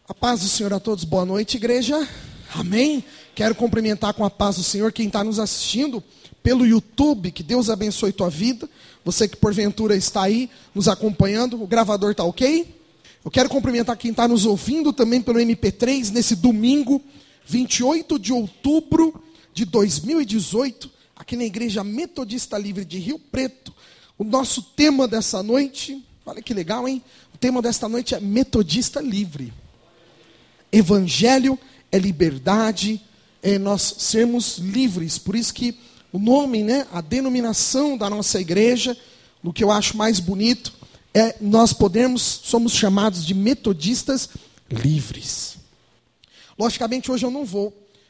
A paz do Senhor a todos, boa noite, igreja. Amém? Quero cumprimentar com a paz do Senhor quem está nos assistindo pelo YouTube. Que Deus abençoe tua vida. Você que porventura está aí nos acompanhando, o gravador está ok? Eu quero cumprimentar quem está nos ouvindo também pelo MP3 nesse domingo, 28 de outubro de 2018, aqui na Igreja Metodista Livre de Rio Preto. O nosso tema dessa noite, olha que legal, hein? O tema desta noite é Metodista Livre. Evangelho é liberdade, é nós sermos livres. Por isso que o nome, a denominação da nossa igreja, o que eu acho mais bonito, é nós somos chamados de metodistas livres. Logicamente, hoje eu não vou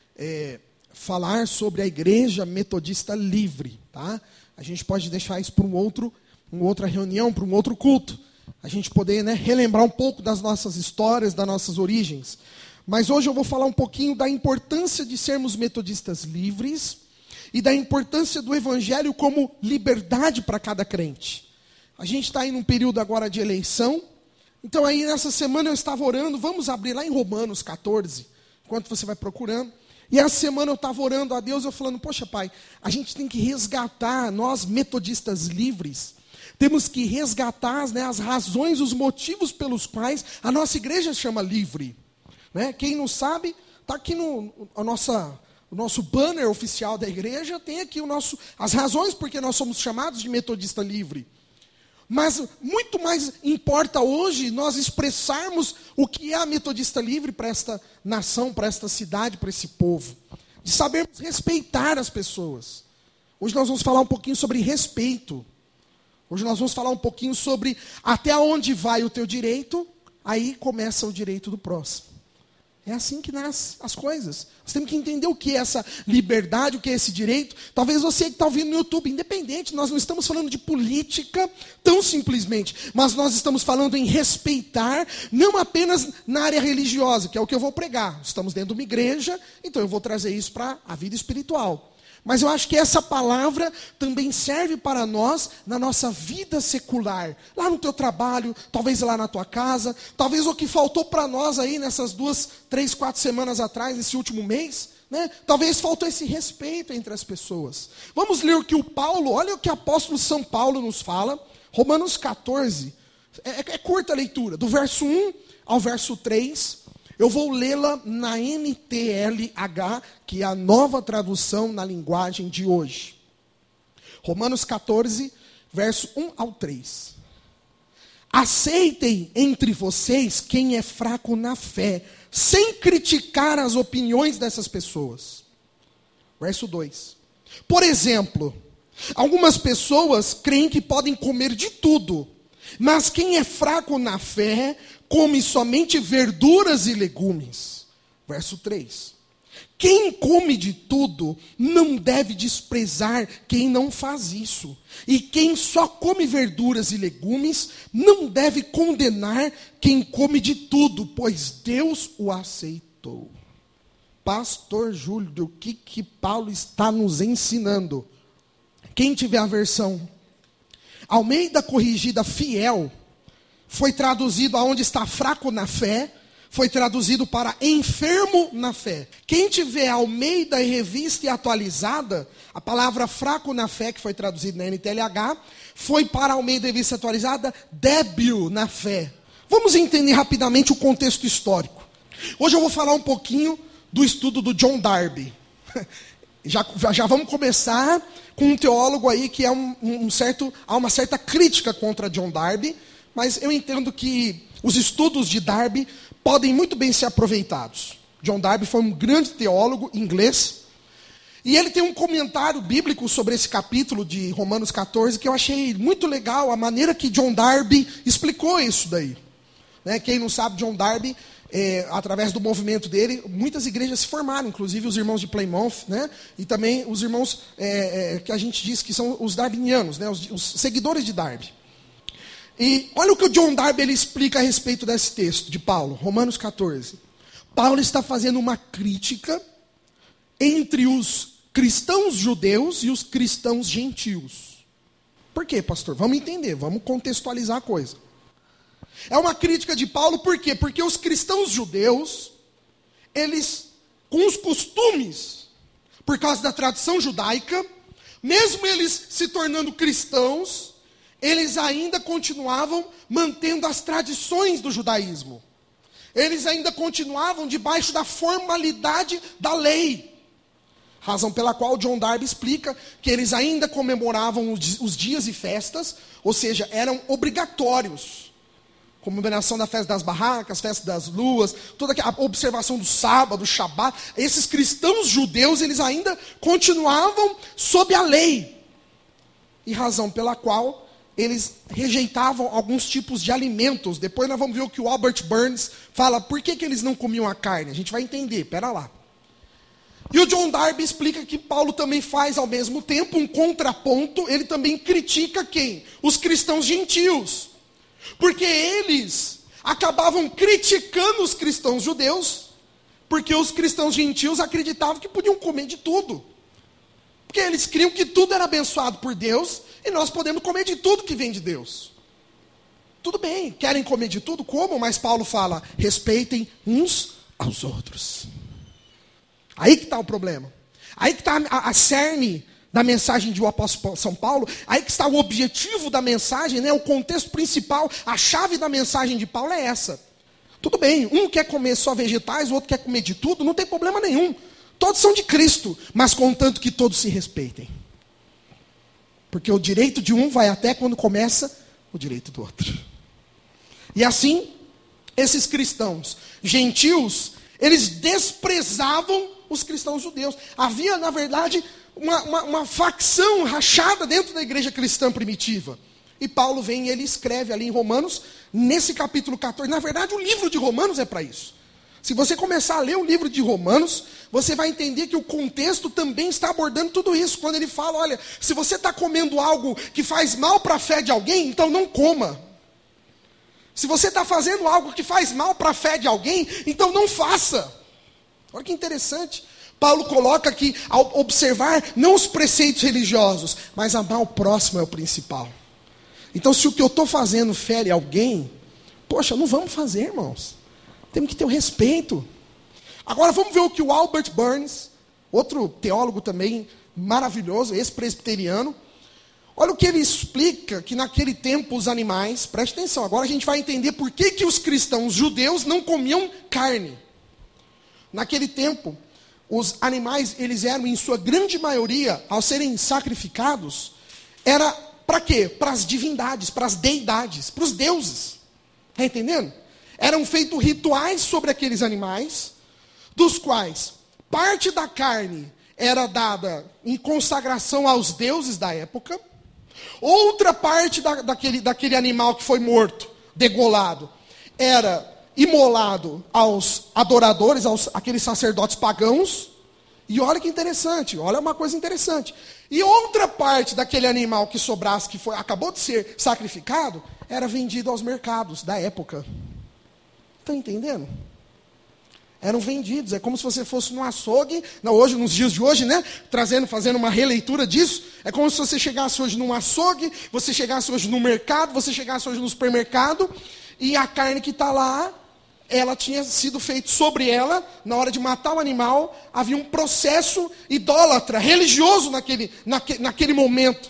falar sobre a igreja metodista livre, tá? A gente pode deixar isso para uma outra reunião, para um outro culto. A gente poder relembrar um pouco das nossas histórias, das nossas origens. Mas hoje eu vou falar um pouquinho da importância de sermos metodistas livres e da importância do evangelho como liberdade para cada crente. A gente está aí num período agora de eleição. Então aí nessa semana eu estava orando, vamos abrir lá em Romanos 14, enquanto você vai procurando. E essa semana eu estava orando a Deus, eu falando, poxa pai, a gente tem que resgatar, nós metodistas livres, temos que resgatar as razões, os motivos pelos quais a nossa igreja chama livre. Quem não sabe, está aqui no nosso banner oficial da igreja, tem aqui as razões porque nós somos chamados de metodista livre. Mas muito mais importa hoje nós expressarmos o que é a metodista livre para esta nação, para esta cidade, para esse povo. De sabermos respeitar as pessoas. Hoje nós vamos falar um pouquinho sobre respeito. Hoje nós vamos falar um pouquinho sobre até onde vai o teu direito, aí começa o direito do próximo. É assim que nascem as coisas. Nós temos que entender o que é essa liberdade, o que é esse direito. Talvez você que está ouvindo no YouTube, independente, nós não estamos falando de política tão simplesmente, mas nós estamos falando em respeitar, não apenas na área religiosa, que é o que eu vou pregar. Estamos dentro de uma igreja, então eu vou trazer isso para a vida espiritual. Mas eu acho que essa palavra também serve para nós na nossa vida secular. Lá no teu trabalho, talvez lá na tua casa. Talvez o que faltou para nós aí nessas 2, 3, 4 semanas atrás, nesse último mês. Talvez faltou esse respeito entre as pessoas. Vamos ler o que olha o que o apóstolo São Paulo nos fala. Romanos 14. É curta a leitura. Do verso 1 ao verso 3. Eu vou lê-la na NTLH, que é a nova tradução na linguagem de hoje. Romanos 14, verso 1 ao 3. Aceitem entre vocês quem é fraco na fé, sem criticar as opiniões dessas pessoas. Verso 2. Por exemplo, algumas pessoas creem que podem comer de tudo, mas quem é fraco na fé come somente verduras e legumes. Verso 3. Quem come de tudo não deve desprezar quem não faz isso. E quem só come verduras e legumes não deve condenar quem come de tudo, pois Deus o aceitou. Pastor Júlio, o que Paulo está nos ensinando? Quem tiver a versão Almeida Corrigida Fiel, foi traduzido aonde está fraco na fé, foi traduzido para enfermo na fé. Quem tiver Almeida e Revista e Atualizada, a palavra fraco na fé, que foi traduzido na NTLH, foi para Almeida e Revista Atualizada, débil na fé. Vamos entender rapidamente o contexto histórico. Hoje eu vou falar um pouquinho do estudo do John Darby. Já vamos começar com um teólogo aí que há uma certa crítica contra John Darby, mas eu entendo que os estudos de Darby podem muito bem ser aproveitados. John Darby foi um grande teólogo inglês, e ele tem um comentário bíblico sobre esse capítulo de Romanos 14, que eu achei muito legal, a maneira que John Darby explicou isso daí. Quem não sabe, John Darby, através do movimento dele, muitas igrejas se formaram, inclusive os irmãos de Plymouth, e também os irmãos que a gente diz que são os darbinianos, os seguidores de Darby. E olha o que o John Darby ele explica a respeito desse texto de Paulo, Romanos 14. Paulo está fazendo uma crítica entre os cristãos judeus e os cristãos gentios. Por quê, pastor? Vamos entender, vamos contextualizar a coisa. É uma crítica de Paulo, por quê? Porque os cristãos judeus, eles, com os costumes, por causa da tradição judaica, mesmo eles se tornando cristãos, eles ainda continuavam mantendo as tradições do judaísmo. Eles ainda continuavam debaixo da formalidade da lei. Razão pela qual John Darby explica que eles ainda comemoravam os dias e festas, ou seja, eram obrigatórios. Comemoração da festa das barracas, festa das luas, toda a observação do sábado, do Shabat. Esses cristãos judeus, eles ainda continuavam sob a lei. E razão pela qual eles rejeitavam alguns tipos de alimentos. Depois nós vamos ver o que o Albert Burns fala. Por que eles não comiam a carne? A gente vai entender, pera lá. E o John Darby explica que Paulo também faz ao mesmo tempo um contraponto. Ele também critica quem? Os cristãos gentios. Porque eles acabavam criticando os cristãos judeus, porque os cristãos gentios acreditavam que podiam comer de tudo. Porque eles criam que tudo era abençoado por Deus, e nós podemos comer de tudo que vem de Deus. Tudo bem, querem comer de tudo? Comam, mas Paulo fala, respeitem uns aos outros. Aí que está o problema. Aí que está a cerne da mensagem do apóstolo São Paulo. Aí que está o objetivo da mensagem, né? O contexto principal, a chave da mensagem de Paulo é essa. Tudo bem, um quer comer só vegetais, o outro quer comer de tudo, não tem problema nenhum. Todos são de Cristo, mas contanto que todos se respeitem. Porque o direito de um vai até quando começa o direito do outro. E assim, esses cristãos gentios, eles desprezavam os cristãos judeus. Havia, na verdade, uma facção rachada dentro da igreja cristã primitiva. E Paulo vem e ele escreve ali em Romanos, nesse capítulo 14. Na verdade, o livro de Romanos é para isso. Se você começar a ler o livro de Romanos, você vai entender que o contexto também está abordando tudo isso. Quando ele fala, olha, se você está comendo algo que faz mal para a fé de alguém, então não coma. Se você está fazendo algo que faz mal para a fé de alguém, então não faça. Olha que interessante. Paulo coloca que, ao observar, não os preceitos religiosos, mas amar o próximo é o principal. Então, se o que eu estou fazendo fere alguém, poxa, não vamos fazer, irmãos. Temos que ter o respeito. Agora, vamos ver o que o Albert Burns, outro teólogo também maravilhoso, ex-presbiteriano, olha o que ele explica, que naquele tempo os animais, preste atenção, agora a gente vai entender por que os cristãos judeus não comiam carne. Naquele tempo, os animais, eles eram, em sua grande maioria, ao serem sacrificados, era para quê? Para as divindades, para as deidades, para os deuses. Está entendendo? Eram feitos rituais sobre aqueles animais, dos quais parte da carne era dada em consagração aos deuses da época, outra parte daquele animal que foi morto, degolado, era imolado aos adoradores, aqueles sacerdotes pagãos. E olha que interessante, olha uma coisa interessante. E outra parte daquele animal que sobrasse, que acabou de ser sacrificado, era vendido aos mercados da época. Está entendendo? Eram vendidos, é como se você fosse num açougue, hoje, nos dias de hoje, né? Fazendo uma releitura disso. É como se você chegasse hoje num açougue, você chegasse hoje no mercado, você chegasse hoje no supermercado, e a carne que está lá, ela tinha sido feita sobre ela, na hora de matar o animal, havia um processo idólatra, religioso naquele momento.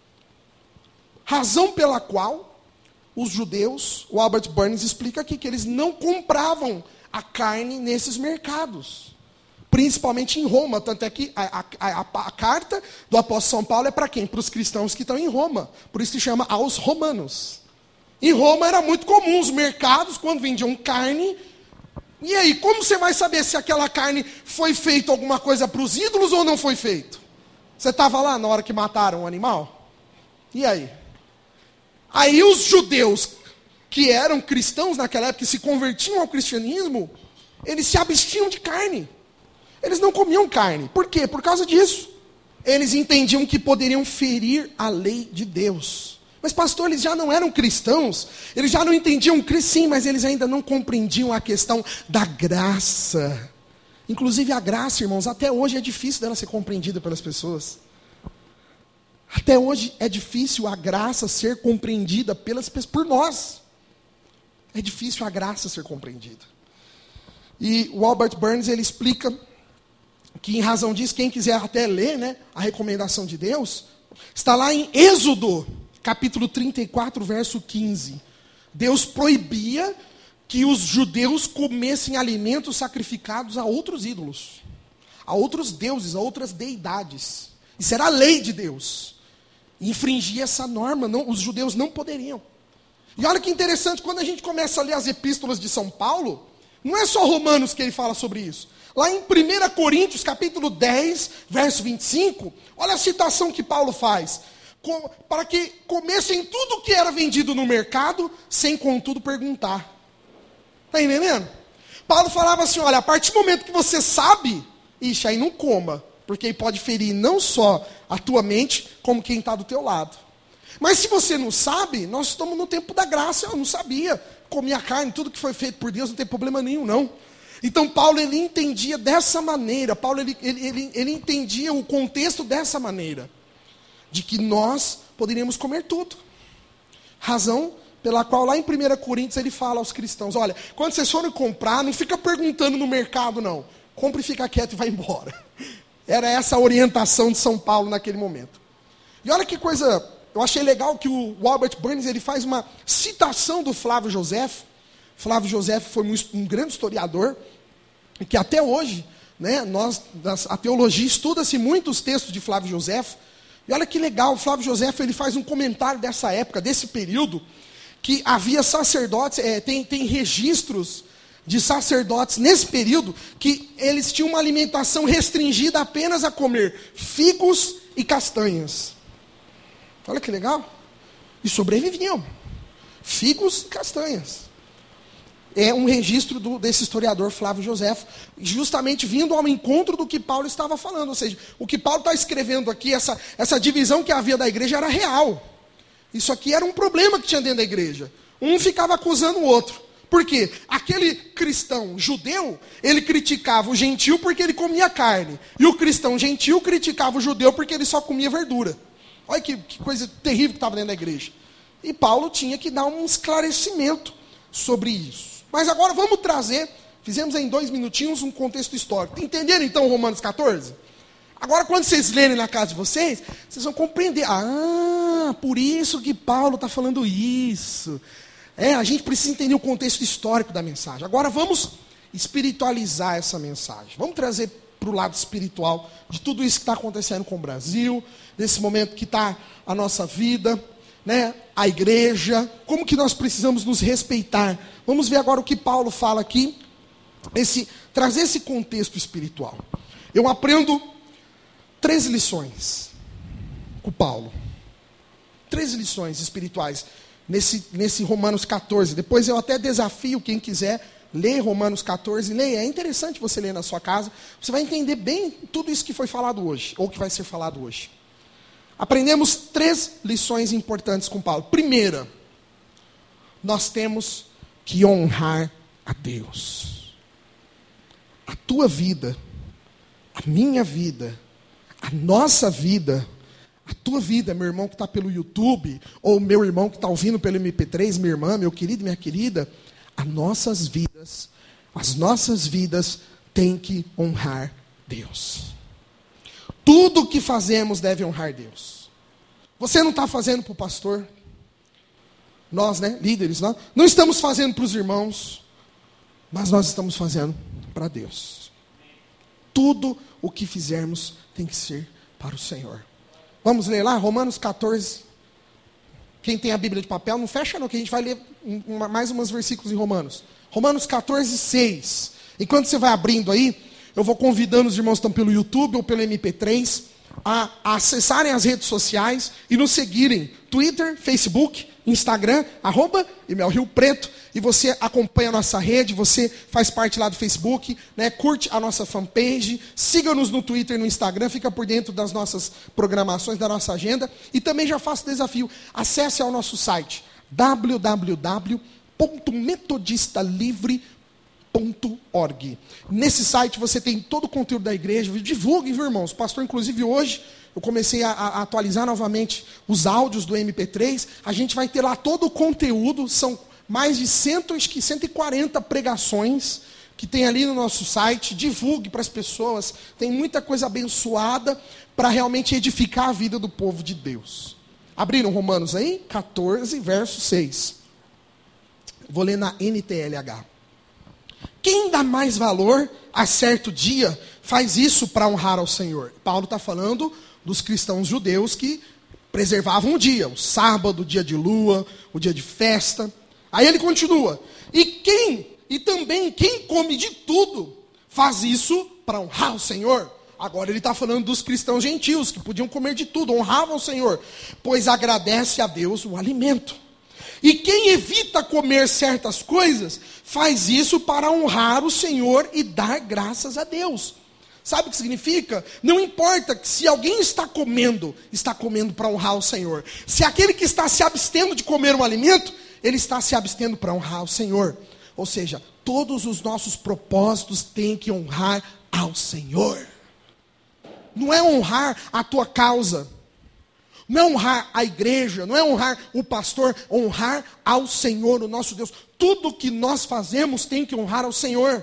Razão pela qual os judeus, o Albert Burns explica aqui, que eles não compravam a carne nesses mercados. Principalmente em Roma, tanto é que a carta do apóstolo São Paulo é para quem? Para os cristãos que estão em Roma. Por isso que chama aos romanos. Em Roma era muito comum os mercados, quando vendiam carne. E aí, como você vai saber se aquela carne foi feita alguma coisa para os ídolos ou não foi feito? Você estava lá na hora que mataram o animal? E aí? Aí os judeus, que eram cristãos naquela época, que se convertiam ao cristianismo, eles se abstinham de carne. Eles não comiam carne. Por quê? Por causa disso. Eles entendiam que poderiam ferir a lei de Deus. Mas, pastor, eles já não eram cristãos, eles já não entendiam Cristo, sim, mas eles ainda não compreendiam a questão da graça. Inclusive a graça, irmãos, até hoje é difícil dela ser compreendida pelas pessoas. Até hoje é difícil a graça ser compreendida por nós. É difícil a graça ser compreendida. E o Albert Burns, ele explica que, em razão disso, quem quiser até ler, né, a recomendação de Deus, está lá em Êxodo, capítulo 34, verso 15. Deus proibia que os judeus comessem alimentos sacrificados a outros ídolos, a outros deuses, a outras deidades. Isso era a lei de Deus. Infringir essa norma, os judeus não poderiam. E olha que interessante, quando a gente começa a ler as epístolas de São Paulo, não é só Romanos que ele fala sobre isso. Lá em 1 Coríntios, capítulo 10, verso 25, olha a citação que Paulo faz. Para que comessem tudo que era vendido no mercado, sem contudo perguntar. Está entendendo? Paulo falava assim, olha, a partir do momento que você sabe, aí não coma, porque aí pode ferir não só a tua mente, como quem está do teu lado. Mas se você não sabe, nós estamos no tempo da graça. Eu não sabia, comia carne, tudo que foi feito por Deus, não tem problema nenhum, não. Então Paulo, ele entendia dessa maneira. Paulo, ele entendia o contexto dessa maneira. De que nós poderíamos comer tudo. Razão pela qual lá em 1 Coríntios ele fala aos cristãos, olha, quando vocês forem comprar, não fica perguntando no mercado, não. Compre e fica quieto e vai embora. Era essa a orientação de São Paulo naquele momento. E olha que coisa... Eu achei legal que o Albert Burns, ele faz uma citação do Flávio Josefo. Flávio Josefo foi um grande historiador, e que até hoje, né, a teologia estuda-se muito os textos de Flávio Josefo. E olha que legal, o Flávio Josefo, ele faz um comentário dessa época, desse período, que havia sacerdotes, tem registros de sacerdotes nesse período, que eles tinham uma alimentação restringida apenas a comer figos e castanhas. Olha que legal. E sobreviviam. Figos e castanhas. É um registro desse historiador Flávio Josefo, justamente vindo ao encontro do que Paulo estava falando. Ou seja, o que Paulo está escrevendo aqui, essa divisão que havia da igreja era real. Isso aqui era um problema que tinha dentro da igreja. Um ficava acusando o outro. Por quê? Aquele cristão judeu, ele criticava o gentil porque ele comia carne. E o cristão gentil criticava o judeu porque ele só comia verdura. Olha que coisa terrível que estava dentro da igreja. E Paulo tinha que dar um esclarecimento sobre isso. Mas agora vamos trazer, fizemos em 2 minutinhos um contexto histórico. Entenderam então Romanos 14? Agora quando vocês lerem na casa de vocês, vocês vão compreender. Ah, por isso que Paulo está falando isso. A gente precisa entender o contexto histórico da mensagem. Agora vamos espiritualizar essa mensagem. Vamos trazer para o lado espiritual de tudo isso que está acontecendo com o Brasil, nesse momento que está a nossa vida, né, a igreja, como que nós precisamos nos respeitar. Vamos ver agora o que Paulo fala aqui, trazer esse contexto espiritual. Eu aprendo 3 lições com Paulo. 3 lições espirituais nesse Romanos 14. Depois eu até desafio quem quiser ler Romanos 14, leia. É interessante você ler na sua casa. Você vai entender bem tudo isso que foi falado hoje, ou que vai ser falado hoje. Aprendemos 3 lições importantes com Paulo. Primeira, nós temos que honrar a Deus. A tua vida, a minha vida, a nossa vida, a tua vida, meu irmão que está pelo YouTube, ou meu irmão que está ouvindo pelo MP3, minha irmã, meu querido, minha querida, as nossas vidas têm que honrar Deus. Tudo que fazemos deve honrar Deus. Você não está fazendo para o pastor. Nós, né, líderes, não estamos fazendo para os irmãos, mas nós estamos fazendo para Deus. Tudo o que fizermos tem que ser para o Senhor. Vamos ler lá, Romanos 14. Quem tem a Bíblia de papel, não fecha não, que a gente vai ler mais uns versículos em Romanos. Romanos 14, 6. Enquanto você vai abrindo aí, eu vou convidando os irmãos que estão pelo YouTube ou pelo MP3 a acessarem as redes sociais e nos seguirem. Twitter, Facebook, Instagram, @ImelRioPreto. E você acompanha a nossa rede, você faz parte lá do Facebook, né? Curte a nossa fanpage, siga-nos no Twitter e no Instagram, fica por dentro das nossas programações, da nossa agenda. E também já faço o desafio, acesse ao nosso site, www.metodistalivre.org. Nesse site você tem todo o conteúdo da igreja, divulguem, viu, irmãos? O pastor, inclusive, hoje, eu comecei a atualizar novamente os áudios do MP3, a gente vai ter lá todo o conteúdo, são mais de 140 pregações que tem ali no nosso site. Divulgue para as pessoas. Tem muita coisa abençoada para realmente edificar a vida do povo de Deus. Abriram Romanos aí? 14, verso 6. Vou ler na NTLH. Quem dá mais valor a certo dia faz isso para honrar ao Senhor. Paulo está falando dos cristãos judeus que preservavam o dia, o sábado, o dia de lua, o dia de festa. Aí ele continua. E também quem come de tudo faz isso para honrar o Senhor. Agora ele está falando dos cristãos gentios que podiam comer de tudo, honravam o Senhor, pois agradece a Deus o alimento. E quem evita comer certas coisas, faz isso para honrar o Senhor e dar graças a Deus. Sabe o que significa? Não importa que se alguém está comendo para honrar o Senhor. Se aquele que está se abstendo de comer um alimento, ele está se abstendo para honrar o Senhor. Ou seja, todos os nossos propósitos têm que honrar ao Senhor. Não é honrar a tua causa. Não é honrar a igreja, não é honrar o pastor, honrar ao Senhor, o nosso Deus. Tudo que nós fazemos tem que honrar ao Senhor.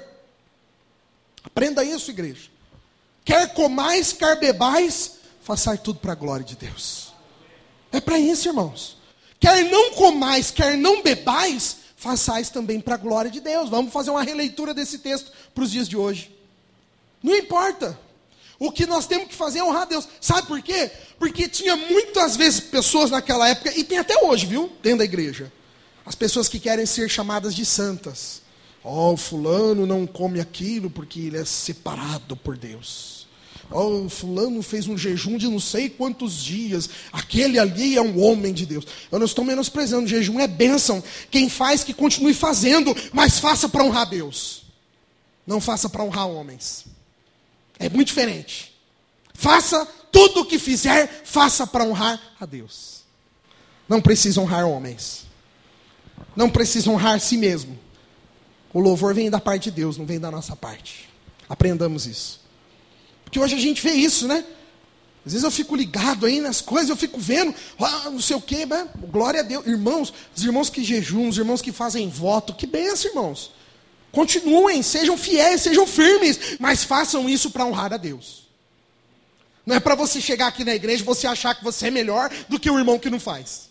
Aprenda isso, igreja. Quer comais, quer bebais, façai tudo para a glória de Deus. É para isso, irmãos. Quer não comais, quer não bebais, façais também para a glória de Deus. Vamos fazer uma releitura desse texto para os dias de hoje. Não importa. O que nós temos que fazer é honrar a Deus. Sabe por quê? Porque tinha muitas vezes pessoas naquela época, e tem até hoje, viu? Dentro da igreja. As pessoas que querem ser chamadas de santas. O fulano não come aquilo porque ele é separado por Deus. O fulano fez um jejum de não sei quantos dias. Aquele ali é um homem de Deus. Eu não estou menosprezando, jejum é bênção. Quem faz, que continue fazendo, mas faça para honrar Deus. Não faça para honrar homens. É muito diferente. Faça tudo o que fizer, faça para honrar a Deus. Não precisa honrar homens. Não precisa honrar si mesmo. O louvor vem da parte de Deus, não vem da nossa parte. Aprendamos isso. Porque hoje a gente vê isso, né? Às vezes eu fico ligado aí nas coisas, eu fico vendo, não sei o quê, né? Glória a Deus. Irmãos, os irmãos que jejum, os irmãos que fazem voto, que benção, irmãos. Continuem, sejam fiéis, sejam firmes, mas façam isso para honrar a Deus. Não é para você chegar aqui na igreja e você achar que você é melhor do que o irmão que não faz.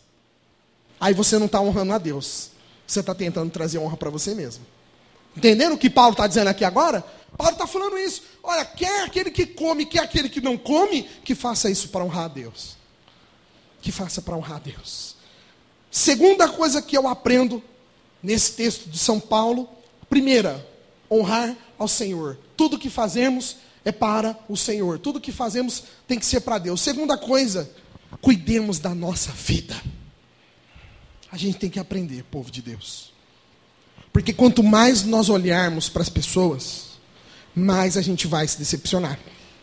Aí você não está honrando a Deus. Você está tentando trazer honra para você mesmo. Entendendo o que Paulo está dizendo aqui agora? Paulo está falando isso. Olha, quer aquele que come, quer aquele que não come, que faça isso para honrar a Deus. Que faça para honrar a Deus. Segunda coisa que eu aprendo nesse texto de São Paulo. Primeira, honrar ao Senhor. Tudo que fazemos é para o Senhor. Tudo que fazemos tem que ser para Deus. Segunda coisa, cuidemos da nossa vida. A gente tem que aprender, povo de Deus. Porque quanto mais nós olharmos para as pessoas, mais a gente vai se decepcionar.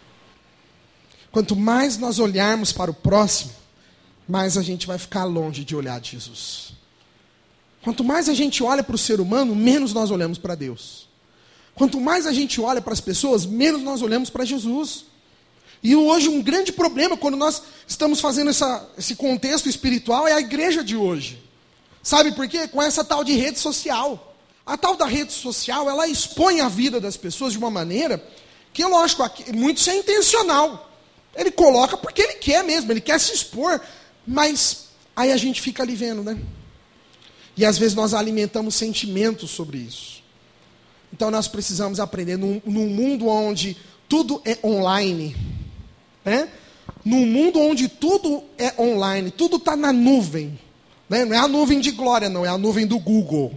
Quanto mais nós olharmos para o próximo, mais a gente vai ficar longe de olhar de Jesus. Quanto mais a gente olha para o ser humano, menos nós olhamos para Deus. Quanto mais a gente olha para as pessoas, menos nós olhamos para Jesus. E hoje um grande problema, quando nós estamos fazendo esse contexto espiritual, é a igreja de hoje. Sabe por quê? Com essa tal de rede social. A tal da rede social, ela expõe a vida das pessoas de uma maneira que, lógico, muito isso é intencional. Ele coloca porque ele quer mesmo, ele quer se expor. Mas aí a gente fica ali vendo, né? E às vezes nós alimentamos sentimentos sobre isso. Então nós precisamos aprender, num mundo onde tudo é online, né? Num mundo onde tudo é online, tudo está na nuvem. Né? Não é a nuvem de glória, não, é a nuvem do Google.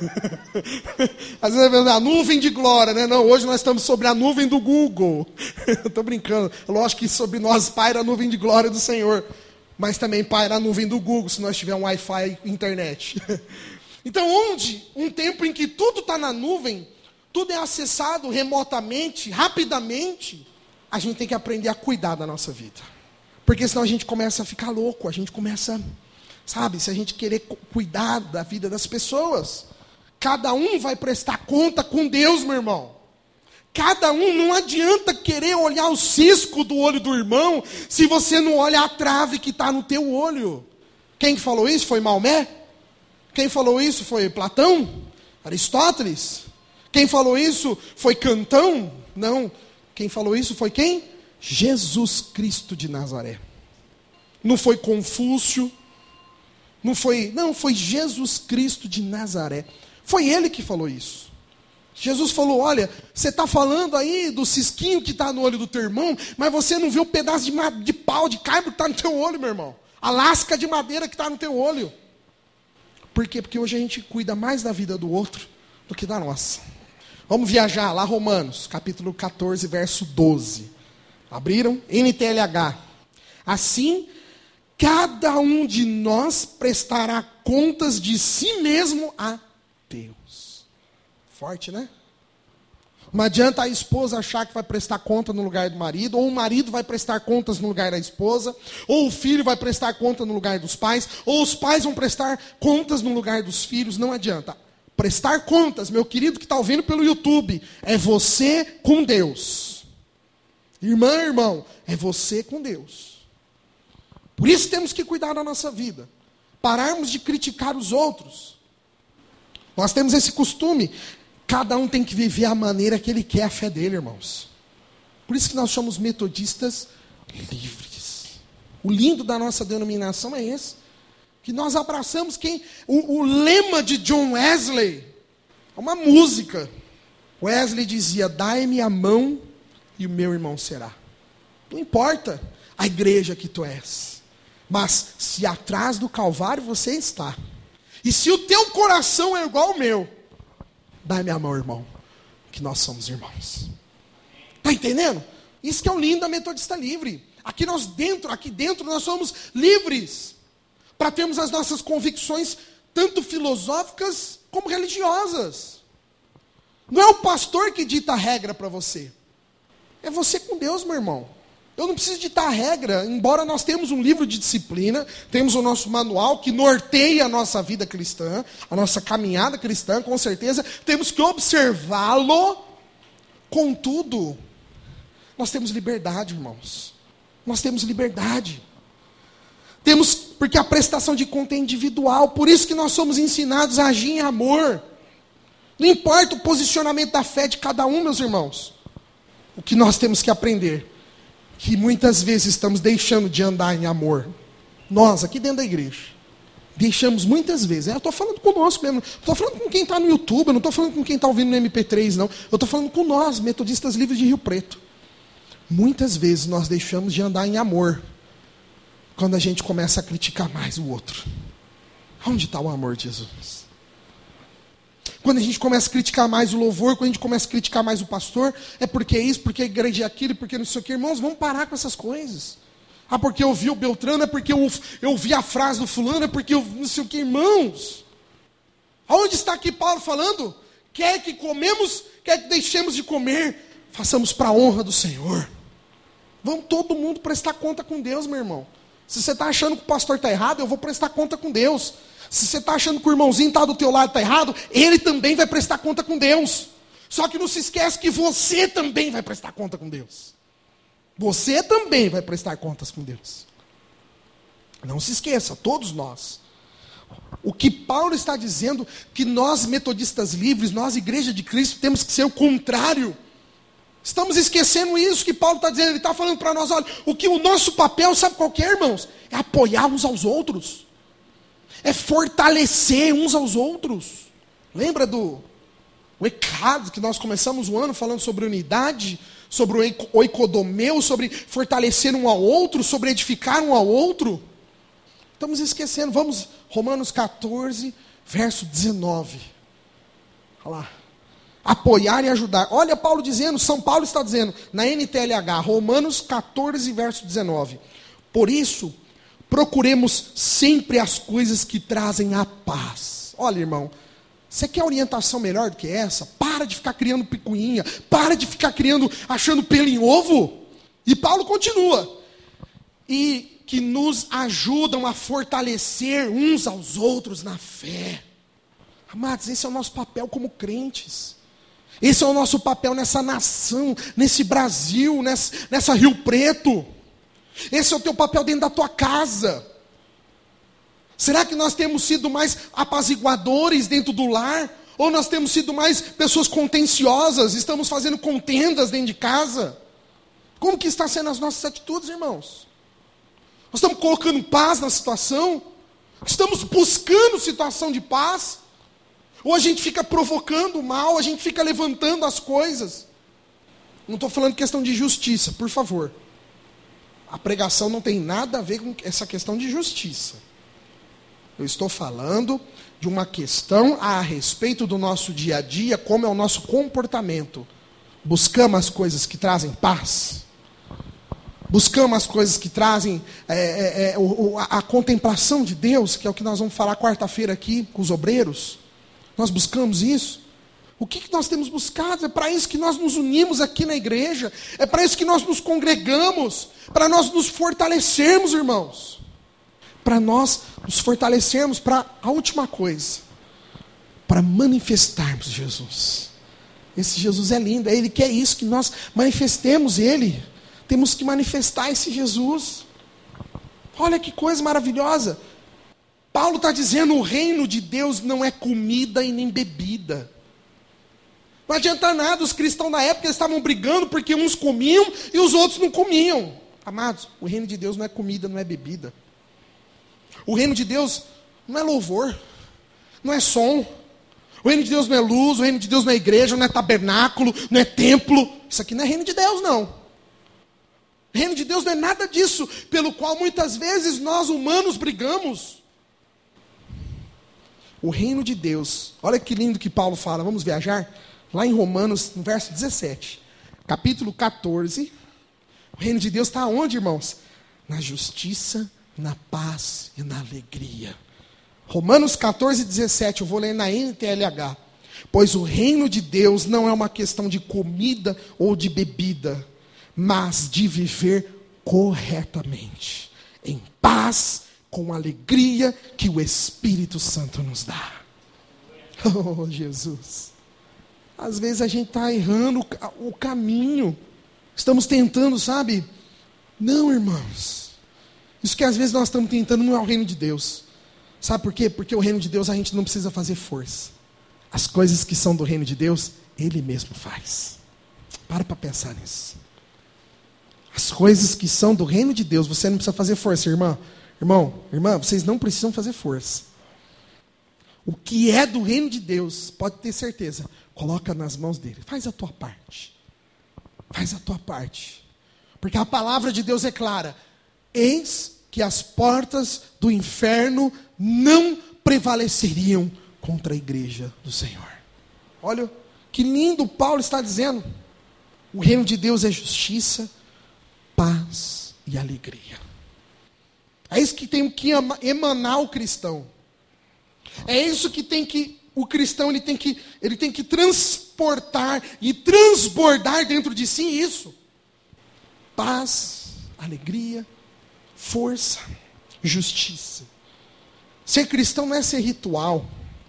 Às vezes é a nuvem de glória, né? Não, hoje nós estamos sobre a nuvem do Google. Estou brincando. Lógico que sobre nós paira a nuvem de glória do Senhor. Mas também paira a nuvem do Google, se nós tivermos um Wi-Fi e internet. Então, um tempo em que tudo está na nuvem, tudo é acessado remotamente, rapidamente, a gente tem que aprender a cuidar da nossa vida. Porque senão a gente começa a ficar louco, a gente começa, sabe, se a gente querer cuidar da vida das pessoas, cada um vai prestar conta com Deus, meu irmão. Cada um, não adianta querer olhar o cisco do olho do irmão, se você não olha a trave que está no teu olho. Quem que falou isso? Foi Maomé? Quem falou isso foi Platão? Aristóteles? Quem falou isso foi Cantão? Não. Quem falou isso foi quem? Jesus Cristo de Nazaré. Não foi Confúcio. Foi Jesus Cristo de Nazaré. Foi ele que falou isso. Jesus falou, olha, você está falando aí do cisquinho que está no olho do teu irmão, mas você não viu o pedaço de pau, de caibro que está no teu olho, meu irmão. A lasca de madeira que está no teu olho. Por quê? Porque hoje a gente cuida mais da vida do outro do que da nossa. Vamos viajar lá, Romanos, capítulo 14, verso 12. Abriram? NTLH. Assim, cada um de nós prestará contas de si mesmo a Deus. Forte, né? Não adianta a esposa achar que vai prestar conta no lugar do marido, ou o marido vai prestar contas no lugar da esposa, ou o filho vai prestar conta no lugar dos pais, ou os pais vão prestar contas no lugar dos filhos. Não adianta. Prestar contas, meu querido que está ouvindo pelo YouTube, é você com Deus. Irmã, irmão, é você com Deus. Por isso temos que cuidar da nossa vida. Pararmos de criticar os outros. Nós temos esse costume. Cada um tem que viver a maneira que ele quer a fé dele, irmãos. Por isso que nós somos metodistas livres. O lindo da nossa denominação é esse. Que nós abraçamos o lema de John Wesley. É uma música. Wesley dizia, dai-me a mão e o meu irmão será. Não importa a igreja que tu és. Mas se atrás do Calvário você está. E se o teu coração é igual ao meu, dai-me a mão, irmão, que nós somos irmãos. Está entendendo? Isso que é o lindo da Metodista Livre. Aqui dentro nós somos livres para termos as nossas convicções, tanto filosóficas como religiosas. Não é o pastor que dita a regra para você. É você com Deus, meu irmão. Eu não preciso ditar a regra, embora nós temos um livro de disciplina, temos o nosso manual que norteia a nossa vida cristã, a nossa caminhada cristã, com certeza, temos que observá-lo. Contudo, nós temos liberdade, irmãos. Nós temos liberdade. Porque a prestação de conta é individual, por isso que nós somos ensinados a agir em amor. Não importa o posicionamento da fé de cada um, meus irmãos. O que nós temos que aprender que muitas vezes estamos deixando de andar em amor. Nós, aqui dentro da igreja, deixamos muitas vezes. Eu estou falando conosco mesmo. Estou falando com quem está no YouTube, eu não estou falando com quem está ouvindo no MP3, não. Eu estou falando com nós, metodistas livres de Rio Preto. Muitas vezes nós deixamos de andar em amor quando a gente começa a criticar mais o outro. Onde está o amor de Jesus? Quando a gente começa a criticar mais o louvor, quando a gente começa a criticar mais o pastor, é porque é isso, porque a igreja é aquilo, porque não sei o que. Irmãos, vamos parar com essas coisas. Ah, porque eu vi o Beltrano, é porque eu vi a frase do fulano, é porque eu não sei o que. Irmãos, aonde está aqui Paulo falando? Quer que comemos, quer que deixemos de comer, façamos para a honra do Senhor. Vamos todo mundo prestar conta com Deus, meu irmão. Se você está achando que o pastor está errado, eu vou prestar conta com Deus. Se você está achando que o irmãozinho está do teu lado está errado, ele também vai prestar conta com Deus. Só que não se esquece que você também vai prestar conta com Deus. Você também vai prestar contas com Deus. Não se esqueça, todos nós. O que Paulo está dizendo, que nós metodistas livres, nós igreja de Cristo, temos que ser o contrário. Estamos esquecendo isso que Paulo está dizendo. Ele está falando para nós, olha, o nosso papel, sabe qual que é, irmãos? É apoiar uns aos outros. É fortalecer uns aos outros. Lembra do ECAD, que nós começamos o ano falando sobre unidade, sobre o oikodomeu, sobre fortalecer um ao outro, sobre edificar um ao outro? Estamos esquecendo. Vamos, Romanos 14, verso 19. Olha lá. Apoiar e ajudar. Olha Paulo dizendo, São Paulo está dizendo, na NTLH, Romanos 14, verso 19. Por isso, procuremos sempre as coisas que trazem a paz. Olha, irmão, você quer orientação melhor do que essa? Para de ficar criando picuinha, para de ficar achando pelo em ovo. E Paulo continua. E que nos ajudam a fortalecer uns aos outros na fé. Amados, esse é o nosso papel como crentes. Esse é o nosso papel nessa nação, nesse Brasil, nessa Rio Preto. Esse é o teu papel dentro da tua casa. Será que nós temos sido mais apaziguadores dentro do lar? Ou nós temos sido mais pessoas contenciosas? Estamos fazendo contendas dentro de casa? Como que está sendo as nossas atitudes, irmãos? Nós estamos colocando paz na situação? Estamos buscando situação de paz? Ou a gente fica provocando o mal, a gente fica levantando as coisas? Não estou falando questão de justiça, por favor. A pregação não tem nada a ver com essa questão de justiça. Eu estou falando de uma questão a respeito do nosso dia a dia, como é o nosso comportamento. Buscamos as coisas que trazem paz? Buscamos as coisas que trazem a contemplação de Deus, que é o que nós vamos falar quarta-feira aqui com os obreiros? Nós buscamos isso? O que nós temos buscado? É para isso que nós nos unimos aqui na igreja. É para isso que nós nos congregamos. Para nós nos fortalecermos, irmãos. Para nós nos fortalecermos para a última coisa. Para manifestarmos Jesus. Esse Jesus é lindo. Ele quer isso, que nós manifestemos Ele. Temos que manifestar esse Jesus. Olha que coisa maravilhosa. Paulo está dizendo: o reino de Deus não é comida e nem bebida. Não adianta nada, os cristãos na época estavam brigando porque uns comiam e os outros não comiam. Amados, o reino de Deus não é comida, não é bebida. O reino de Deus não é louvor, não é som. O reino de Deus não é luz, o reino de Deus não é igreja, não é tabernáculo, não é templo. Isso aqui não é reino de Deus, não. O reino de Deus não é nada disso, pelo qual muitas vezes nós humanos brigamos. O reino de Deus, olha que lindo que Paulo fala, vamos viajar? Lá em Romanos, no verso 17, capítulo 14, o reino de Deus está onde, irmãos? Na justiça, na paz e na alegria. Romanos 14, 17, eu vou ler na NTLH. Pois o reino de Deus não é uma questão de comida ou de bebida, mas de viver corretamente, em paz, com a alegria que o Espírito Santo nos dá. Oh, Jesus! Às vezes a gente está errando o caminho. Estamos tentando, sabe? Não, irmãos. Isso que às vezes nós estamos tentando não é o reino de Deus. Sabe por quê? Porque o reino de Deus a gente não precisa fazer força. As coisas que são do reino de Deus, Ele mesmo faz. Para pensar nisso. As coisas que são do reino de Deus, você não precisa fazer força, irmã. Irmã, vocês não precisam fazer força. O que é do reino de Deus, pode ter certeza, coloca nas mãos dele. Faz a tua parte. Faz a tua parte. Porque a palavra de Deus é clara. Eis que as portas do inferno não prevaleceriam contra a igreja do Senhor. Olha que lindo Paulo está dizendo. O reino de Deus é justiça, paz e alegria. É isso que tem que emanar o cristão. É isso que o cristão ele tem que transportar e transbordar dentro de si isso. Paz, alegria, força, justiça. Ser cristão não é ser ritual.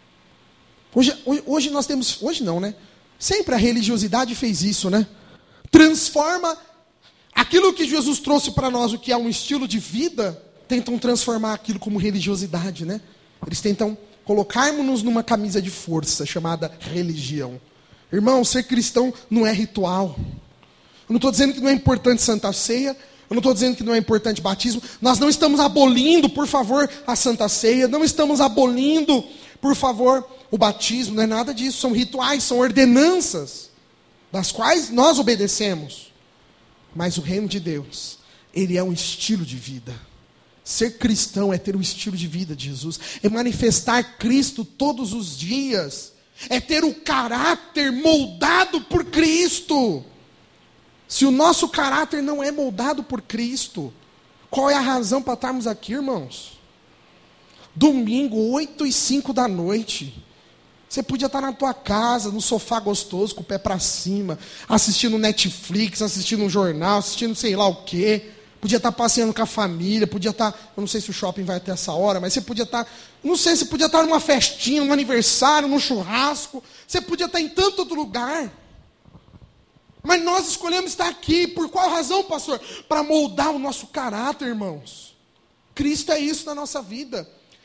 Hoje nós temos, hoje não, né? Sempre a religiosidade fez isso, né? Transforma aquilo que Jesus trouxe para nós, o que é um estilo de vida, tentam transformar aquilo como religiosidade, né? Eles tentam colocarmos-nos numa camisa de força chamada religião. Irmão, ser cristão não é ritual. Eu não estou dizendo que não é importante Santa Ceia. Eu não estou dizendo que não é importante batismo. Nós não estamos abolindo, por favor, a Santa Ceia. Não estamos abolindo, por favor, o batismo. Não é nada disso. São rituais, são ordenanças, das quais nós obedecemos. Mas o reino de Deus, ele é um estilo de vida. Ser cristão é ter um estilo de vida de Jesus. É manifestar Cristo todos os dias. É ter o caráter moldado por Cristo. Se o nosso caráter não é moldado por Cristo, qual é a razão para estarmos aqui, irmãos? Domingo, 8h05 da noite. Você podia estar na tua casa, no sofá gostoso, com o pé para cima, assistindo Netflix, assistindo um jornal, assistindo sei lá o quê. Podia estar passeando com a família, podia estar, eu não sei se o shopping vai até essa hora, mas você podia estar, não sei, você podia estar numa festinha, num aniversário, num churrasco, você podia estar em tanto outro lugar. Mas nós escolhemos estar aqui, por qual razão, pastor? Para moldar o nosso caráter, irmãos. Cristo é isso na nossa vida.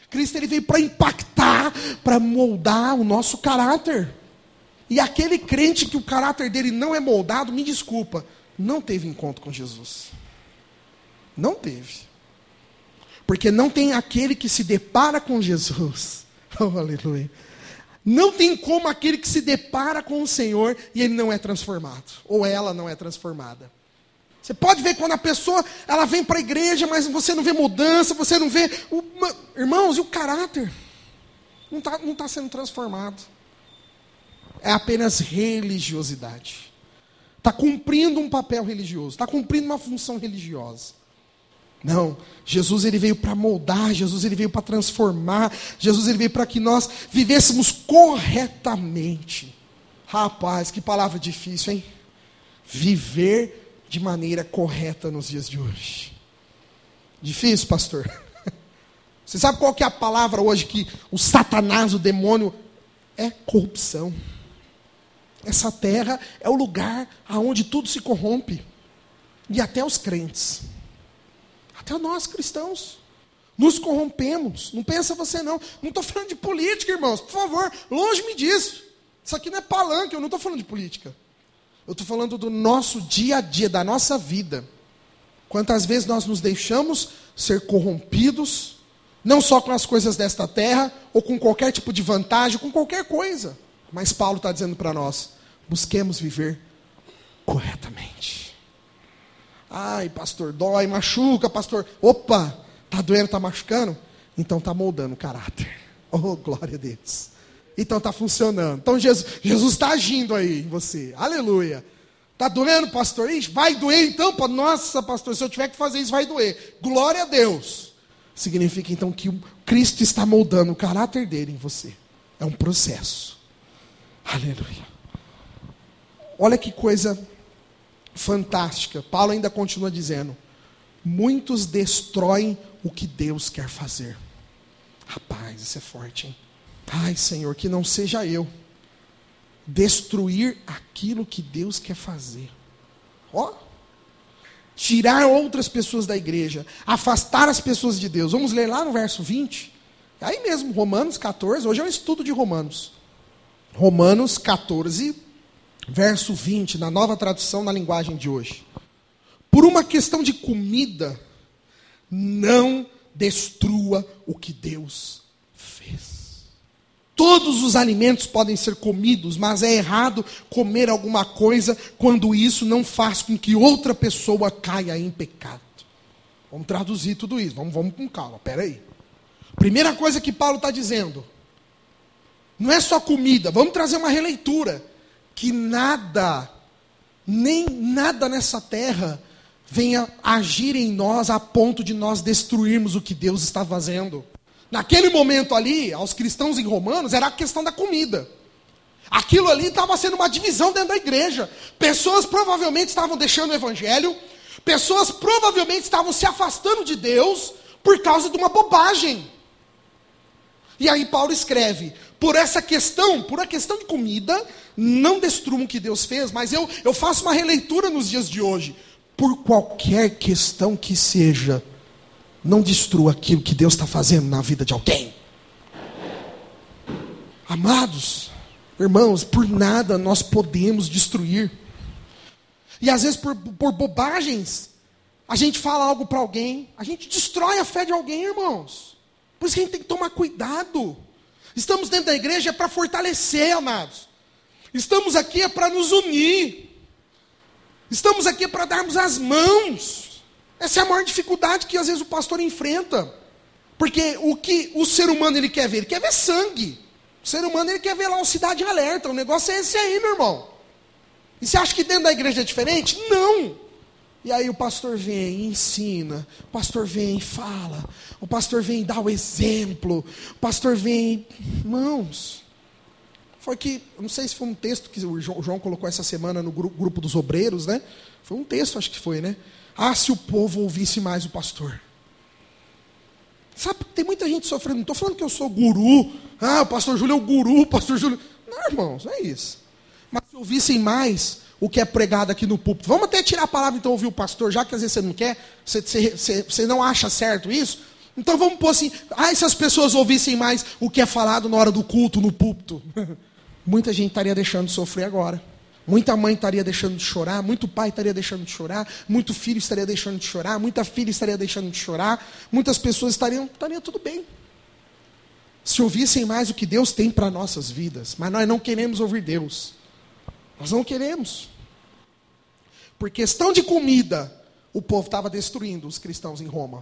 Cristo ele veio para impactar, para moldar o nosso caráter. E aquele crente que o caráter dele não é moldado, me desculpa, não teve encontro com Jesus. Não teve. Porque não tem aquele que se depara com Jesus. Oh, aleluia. Não tem como aquele que se depara com o Senhor e ele não é transformado. Ou ela não é transformada. Você pode ver quando a pessoa, ela vem para a igreja, mas você não vê mudança, você não vê... Irmãos, e o caráter? Não tá sendo transformado. É apenas religiosidade. Está cumprindo um papel religioso. Está cumprindo uma função religiosa. Não, Jesus ele veio para moldar, Jesus ele veio para transformar, Jesus ele veio para que nós vivêssemos corretamente. Rapaz, que palavra difícil, hein? Viver de maneira correta nos dias de hoje. Difícil, pastor? Você sabe qual que é a palavra hoje que o Satanás, o demônio, é corrupção. Essa terra é o lugar aonde tudo se corrompe. E até os crentes. Até nós cristãos. Nos corrompemos. Não pensa você não. Não estou falando de política, irmãos. Por favor, longe-me disso. Isso aqui não é palanque, eu não estou falando de política. Eu estou falando do nosso dia a dia, da nossa vida. Quantas vezes nós nos deixamos ser corrompidos, não só com as coisas desta terra, ou com qualquer tipo de vantagem, com qualquer coisa. Mas Paulo está dizendo para nós, busquemos viver corretamente. Ai, pastor, dói, machuca, pastor. Opa, está doendo, está machucando? Então está moldando o caráter. Oh, glória a Deus. Então está funcionando. Então Jesus está agindo aí em você. Aleluia. Está doendo, pastor? Ixi, vai doer então? Nossa, pastor, se eu tiver que fazer isso, vai doer. Glória a Deus. Significa então que o Cristo está moldando o caráter dele em você. É um processo. Aleluia. Olha que coisa fantástica. Paulo ainda continua dizendo: muitos destroem o que Deus quer fazer. Rapaz, isso é forte, hein? Ai, Senhor, que não seja eu destruir aquilo que Deus quer fazer. Ó, tirar outras pessoas da igreja, afastar as pessoas de Deus. Vamos ler lá no verso 20. Aí mesmo, Romanos 14, hoje é um estudo de Romanos. Romanos 14, verso 20, na nova tradução na linguagem de hoje. Por uma questão de comida, não destrua o que Deus fez. Todos os alimentos podem ser comidos, mas é errado comer alguma coisa quando isso não faz com que outra pessoa caia em pecado. Vamos traduzir tudo isso, vamos com calma, peraí. Primeira coisa que Paulo está dizendo, não é só comida, vamos trazer uma releitura. Que nada, nem nada nessa terra venha agir em nós a ponto de nós destruirmos o que Deus está fazendo. Naquele momento ali, aos cristãos em Romanos, era a questão da comida. Aquilo ali estava sendo uma divisão dentro da igreja. Pessoas provavelmente estavam deixando o evangelho, pessoas provavelmente estavam se afastando de Deus por causa de uma bobagem. E aí Paulo escreve, por a questão de comida, não destruam o que Deus fez, mas eu faço uma releitura nos dias de hoje. Por qualquer questão que seja, não destrua aquilo que Deus está fazendo na vida de alguém. Amados, irmãos, por nada nós podemos destruir. E às vezes por bobagens, a gente fala algo para alguém, a gente destrói a fé de alguém, irmãos. Por isso que a gente tem que tomar cuidado. Estamos dentro da igreja para fortalecer, amados. Estamos aqui para nos unir. Estamos aqui para darmos as mãos. Essa é a maior dificuldade que às vezes o pastor enfrenta. Porque o que o ser humano ele quer ver? Ele quer ver sangue. O ser humano ele quer ver lá uma cidade alerta. O negócio é esse aí, meu irmão. E você acha que dentro da igreja é diferente? Não. E aí o pastor vem e ensina. O pastor vem e fala. O pastor vem e dá o exemplo. O pastor vem... Irmãos, foi que... Eu não sei se foi um texto que o João colocou essa semana no grupo dos obreiros, né? Foi um texto, acho que foi, né? Ah, se o povo ouvisse mais o pastor. Sabe, tem muita gente sofrendo. Não estou falando que eu sou guru. Ah, o pastor Júlio é o guru, o pastor Júlio... Não, irmãos, não é isso. Mas se ouvissem mais o que é pregado aqui no púlpito. Vamos até tirar a palavra, então, ouvir o pastor, já que às vezes você não quer, você não acha certo isso. Então vamos pôr assim, se as pessoas ouvissem mais o que é falado na hora do culto, no púlpito. Muita gente estaria deixando de sofrer agora. Muita mãe estaria deixando de chorar, muito pai estaria deixando de chorar, muito filho estaria deixando de chorar, muita filha estaria deixando de chorar, muitas pessoas estaria tudo bem. Se ouvissem mais o que Deus tem para nossas vidas, mas nós não queremos ouvir Deus. Nós não queremos. Por questão de comida, o povo estava destruindo os cristãos em Roma.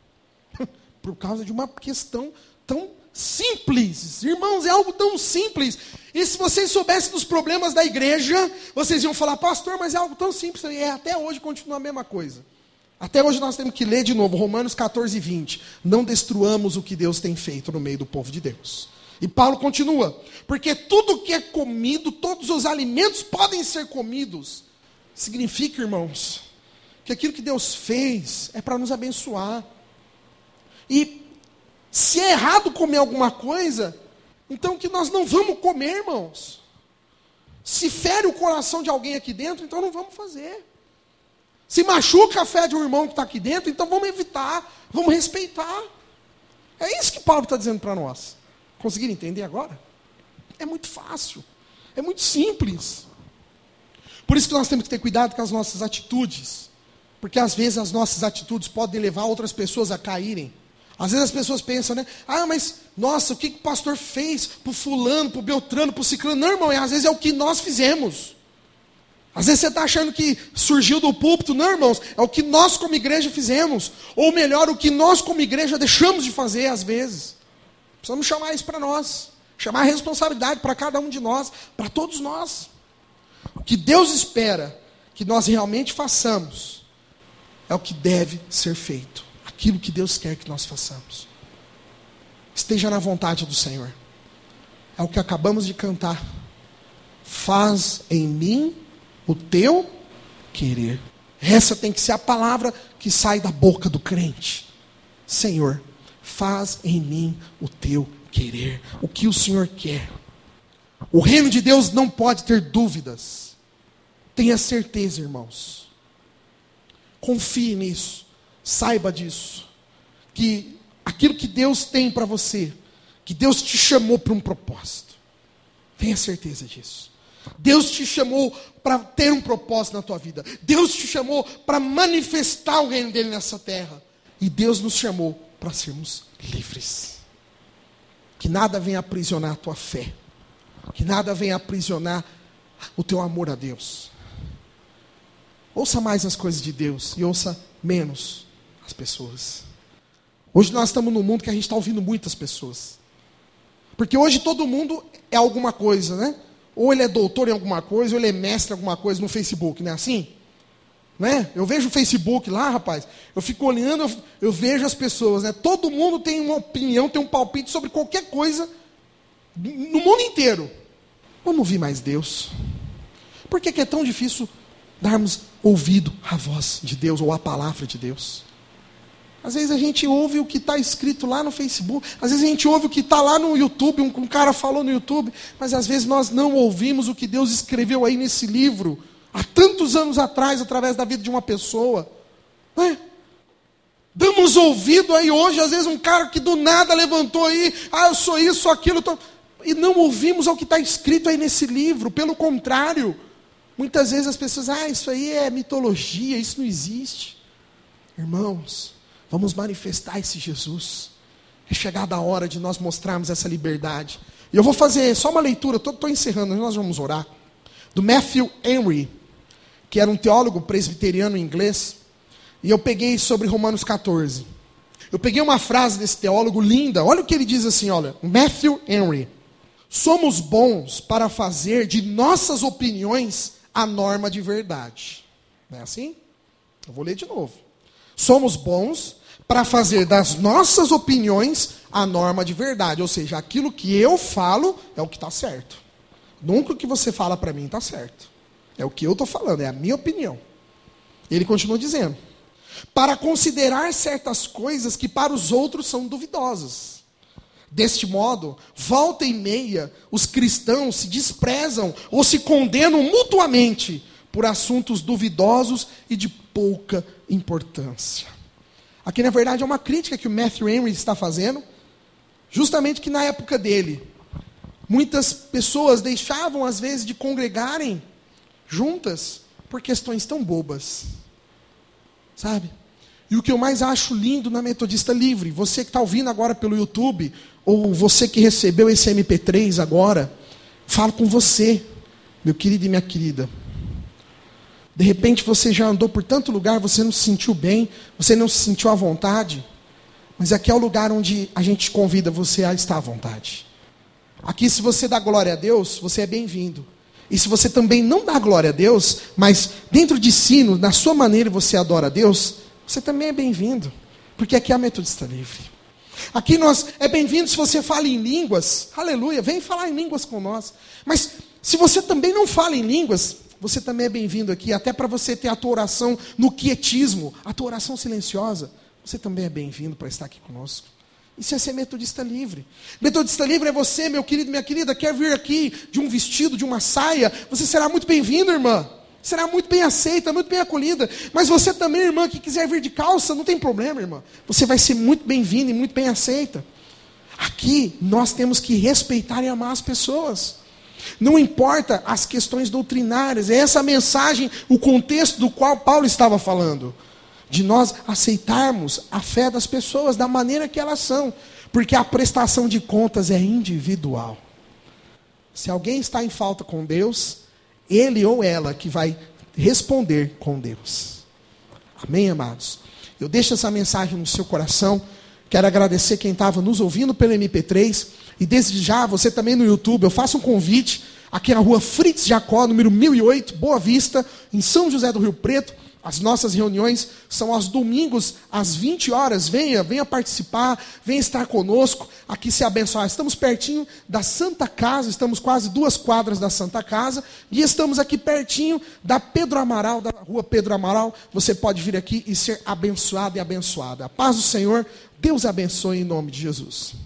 Por causa de uma questão tão simples. Irmãos, é algo tão simples. E se vocês soubessem dos problemas da igreja, vocês iam falar, pastor, mas é algo tão simples. E até hoje continua a mesma coisa. Até hoje nós temos que ler de novo, Romanos 14, 20. Não destruamos o que Deus tem feito no meio do povo de Deus. E Paulo continua, porque tudo que é comido, todos os alimentos podem ser comidos. Significa, irmãos, que aquilo que Deus fez é para nos abençoar. E se é errado comer alguma coisa, então que nós não vamos comer, irmãos. Se fere o coração de alguém aqui dentro, então não vamos fazer. Se machuca a fé de um irmão que está aqui dentro, então vamos evitar, vamos respeitar. É isso que Paulo está dizendo para nós. Conseguiram entender agora? É muito fácil, é muito simples. Por isso que nós temos que ter cuidado com as nossas atitudes. Porque às vezes as nossas atitudes podem levar outras pessoas a caírem. Às vezes as pessoas pensam, né? Mas, nossa, o que o pastor fez para o fulano, para o beltrano, para o ciclano? Não, irmão, às vezes é o que nós fizemos. Às vezes você está achando que surgiu do púlpito. Não, irmãos, é o que nós como igreja fizemos. Ou melhor, o que nós como igreja deixamos de fazer às vezes. Precisamos chamar isso para nós. Chamar a responsabilidade para cada um de nós, para todos nós. O que Deus espera que nós realmente façamos é o que deve ser feito. Aquilo que Deus quer que nós façamos. Esteja na vontade do Senhor. É o que acabamos de cantar. Faz em mim o teu querer. Essa tem que ser a palavra que sai da boca do crente. Senhor, faz em mim o teu querer. O que o Senhor quer. O reino de Deus não pode ter dúvidas. Tenha certeza, irmãos. Confie nisso. Saiba disso. Que aquilo que Deus tem para você, que Deus te chamou para um propósito. Tenha certeza disso. Deus te chamou para ter um propósito na tua vida. Deus te chamou para manifestar o reino dele nessa terra. E Deus nos chamou para sermos livres. Que nada venha aprisionar a tua fé. Que nada venha aprisionar o teu amor a Deus. Ouça mais as coisas de Deus e ouça menos as pessoas. Hoje nós estamos num mundo que a gente está ouvindo muitas pessoas. Porque hoje todo mundo é alguma coisa, né? Ou ele é doutor em alguma coisa, ou ele é mestre em alguma coisa no Facebook, não é assim? Né? Eu vejo o Facebook lá, rapaz, eu fico olhando, eu vejo as pessoas, né? Todo mundo tem uma opinião, tem um palpite sobre qualquer coisa, no mundo inteiro. Vamos ouvir mais Deus. Por que é tão difícil darmos ouvido à voz de Deus, ou à palavra de Deus? Às vezes a gente ouve o que está escrito lá no Facebook. Às vezes a gente ouve o que está lá no YouTube. Um cara falou no YouTube. Mas às vezes nós não ouvimos o que Deus escreveu aí nesse livro. Há tantos anos atrás, através da vida de uma pessoa. Damos ouvido aí hoje. Às vezes um cara que do nada levantou aí. Eu sou isso, sou aquilo. E não ouvimos o que está escrito aí nesse livro. Pelo contrário. Muitas vezes as pessoas, isso aí é mitologia. Isso não existe. Irmãos, vamos manifestar esse Jesus. É chegada a hora de nós mostrarmos essa liberdade. E eu vou fazer só uma leitura, estou encerrando, nós vamos orar. Do Matthew Henry, que era um teólogo presbiteriano inglês. E eu peguei sobre Romanos 14. Eu peguei uma frase desse teólogo linda. Olha o que ele diz assim, olha. Matthew Henry. Somos bons para fazer de nossas opiniões a norma de verdade. Não é assim? Eu vou ler de novo. Somos bons para fazer das nossas opiniões a norma de verdade. Ou seja, aquilo que eu falo é o que está certo. Nunca o que você fala para mim está certo. É o que eu estou falando, é a minha opinião. Ele continua dizendo. Para considerar certas coisas que para os outros são duvidosas. Deste modo, volta e meia, os cristãos se desprezam ou se condenam mutuamente por assuntos duvidosos e de pouca importância. Aqui, na verdade, é uma crítica que o Matthew Henry está fazendo, justamente que na época dele, muitas pessoas deixavam, às vezes, de congregarem juntas por questões tão bobas, sabe? E o que eu mais acho lindo na Metodista Livre, você que está ouvindo agora pelo YouTube, ou você que recebeu esse MP3 agora, falo com você, meu querido e minha querida. De repente você já andou por tanto lugar, você não se sentiu bem, você não se sentiu à vontade, mas aqui é o lugar onde a gente convida você a estar à vontade. Aqui, se você dá glória a Deus, você é bem-vindo. E se você também não dá glória a Deus, mas dentro de si, na sua maneira você adora a Deus, você também é bem-vindo. Porque aqui é a Metodista Livre. Aqui nós é bem-vindo se você fala em línguas. Aleluia, vem falar em línguas com nós. Mas se você também não fala em línguas, você também é bem-vindo aqui. Até para você ter a tua oração no quietismo, a tua oração silenciosa. Você também é bem-vindo para estar aqui conosco. Isso é ser metodista livre. Metodista livre é você, meu querido, minha querida, quer vir aqui de um vestido, de uma saia, você será muito bem-vindo, irmã. Será muito bem aceita, muito bem acolhida. Mas você também, irmã, que quiser vir de calça, não tem problema, irmã. Você vai ser muito bem-vinda e muito bem aceita. Aqui, nós temos que respeitar e amar as pessoas. Não importa as questões doutrinárias. É essa mensagem, o contexto do qual Paulo estava falando. De nós aceitarmos a fé das pessoas da maneira que elas são. Porque a prestação de contas é individual. Se alguém está em falta com Deus, ele ou ela que vai responder com Deus. Amém, amados? Eu deixo essa mensagem no seu coração. Quero agradecer quem estava nos ouvindo pelo MP3. E desde já, você também no YouTube, eu faço um convite. Aqui na rua Fritz Jacó, número 1008, Boa Vista, em São José do Rio Preto. As nossas reuniões são aos domingos, às 20 horas. Venha participar, venha estar conosco, aqui se abençoar. Estamos pertinho da Santa Casa, estamos quase 2 quadras da Santa Casa, e estamos aqui pertinho da Pedro Amaral, da rua Pedro Amaral. Você pode vir aqui e ser abençoado e abençoada. A paz do Senhor, Deus abençoe em nome de Jesus.